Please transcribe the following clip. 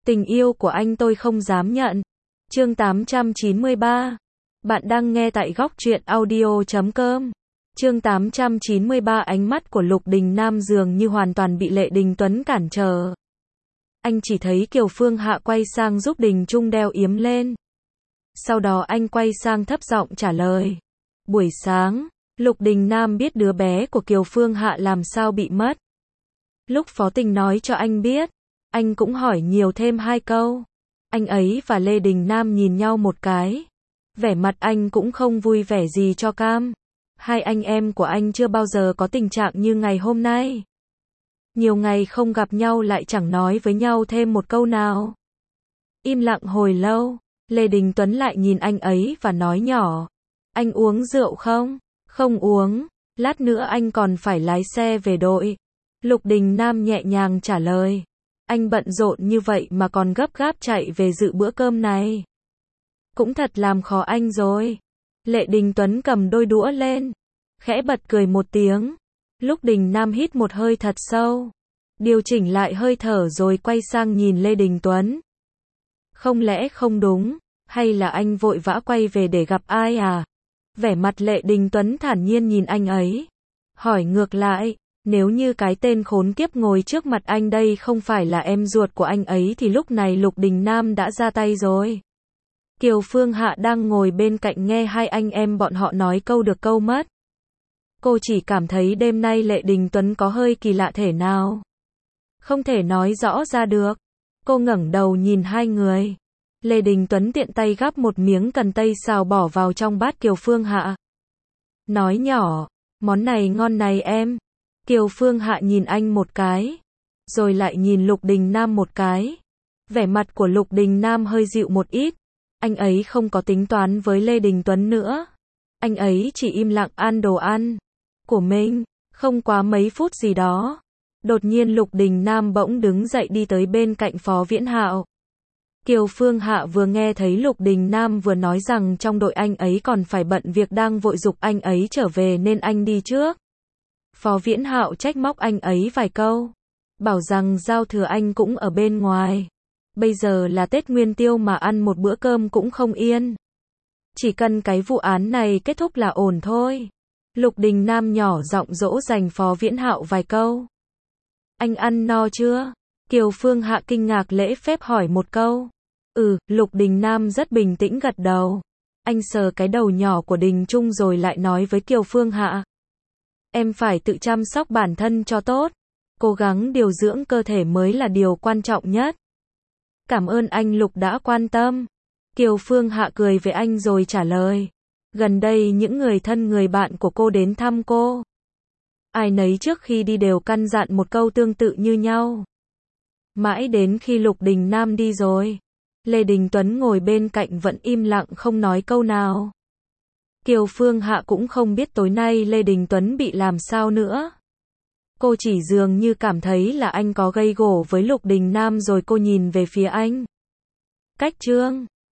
Tình yêu của anh tôi không dám nhận. Chương 893. Bạn đang nghe tại góc truyện audio.com. Chương 893. Ánh mắt của Lục Đình Nam dường như hoàn toàn bị Lệ Đình Tuấn cản trở. Anh chỉ thấy Kiều Phương Hạ quay sang giúp Đình Trung đeo yếm lên. Sau đó anh quay sang thấp giọng trả lời. Buổi sáng, Lục Đình Nam biết đứa bé của Kiều Phương Hạ làm sao bị mất. Lúc Phó Tình nói cho anh biết, anh cũng hỏi nhiều thêm 2 câu. Anh ấy và Lê Đình Nam nhìn nhau một cái. Vẻ mặt anh cũng không vui vẻ gì cho cam. Hai anh em của anh chưa bao giờ có tình trạng như ngày hôm nay. Nhiều ngày không gặp nhau lại chẳng nói với nhau thêm một câu nào. Im lặng hồi lâu, Lê Đình Tuấn lại nhìn anh ấy và nói nhỏ. Anh uống rượu không? Không uống, lát nữa anh còn phải lái xe về đội. Lục Đình Nam nhẹ nhàng trả lời. Anh bận rộn như vậy mà còn gấp gáp chạy về dự bữa cơm này. Cũng thật làm khó anh rồi. Lệ Đình Tuấn cầm đôi đũa lên, khẽ bật cười một tiếng. Lục Đình Nam hít một hơi thật sâu, điều chỉnh lại hơi thở rồi quay sang nhìn Lê Đình Tuấn. Không lẽ không đúng, hay là anh vội vã quay về để gặp ai à? Vẻ mặt Lệ Đình Tuấn thản nhiên nhìn anh ấy. Hỏi ngược lại, nếu như cái tên khốn kiếp ngồi trước mặt anh đây không phải là em ruột của anh ấy thì lúc này Lục Đình Nam đã ra tay rồi. Kiều Phương Hạ đang ngồi bên cạnh nghe hai anh em bọn họ nói câu được câu mất. Cô chỉ cảm thấy đêm nay Lệ Đình Tuấn có hơi kỳ lạ thể nào. Không thể nói rõ ra được. Cô ngẩng đầu nhìn hai người. Lê Đình Tuấn tiện tay gắp một miếng cần tây xào bỏ vào trong bát Kiều Phương Hạ. Nói nhỏ, món này ngon này em. Kiều Phương Hạ nhìn anh một cái, rồi lại nhìn Lục Đình Nam một cái. Vẻ mặt của Lục Đình Nam hơi dịu một ít. Anh ấy không có tính toán với Lê Đình Tuấn nữa. Anh ấy chỉ im lặng ăn đồ ăn của mình. Không quá mấy phút gì đó, đột nhiên Lục Đình Nam bỗng đứng dậy đi tới bên cạnh Phó Viễn Hạo. Kiều Phương Hạ vừa nghe thấy Lục Đình Nam vừa nói rằng trong đội anh ấy còn phải bận việc đang vội giục anh ấy trở về nên anh đi trước. Phó Viễn Hạo trách móc anh ấy vài câu, bảo rằng giao thừa anh cũng ở bên ngoài. Bây giờ là Tết Nguyên Tiêu mà ăn một bữa cơm cũng không yên. Chỉ cần cái vụ án này kết thúc là ổn thôi. Lục Đình Nam nhỏ giọng dỗ dành Phó Viễn Hạo vài câu. Anh ăn no chưa? Kiều Phương Hạ kinh ngạc lễ phép hỏi một câu. Lục Đình Nam rất bình tĩnh gật đầu. Anh sờ cái đầu nhỏ của Đình Trung rồi lại nói với Kiều Phương Hạ. Em phải tự chăm sóc bản thân cho tốt. Cố gắng điều dưỡng cơ thể mới là điều quan trọng nhất. Cảm ơn anh Lục đã quan tâm. Kiều Phương Hạ cười với anh rồi trả lời. Gần đây những người thân người bạn của cô đến thăm cô. Ai nấy trước khi đi đều căn dặn một câu tương tự như nhau. Mãi đến khi Lục Đình Nam đi rồi, Lê Đình Tuấn ngồi bên cạnh vẫn im lặng không nói câu nào. Kiều Phương Hạ cũng không biết tối nay Lê Đình Tuấn bị làm sao nữa. Cô chỉ dường như cảm thấy là anh có gây gổ với Lục Đình Nam rồi cô nhìn về phía anh. Cách chương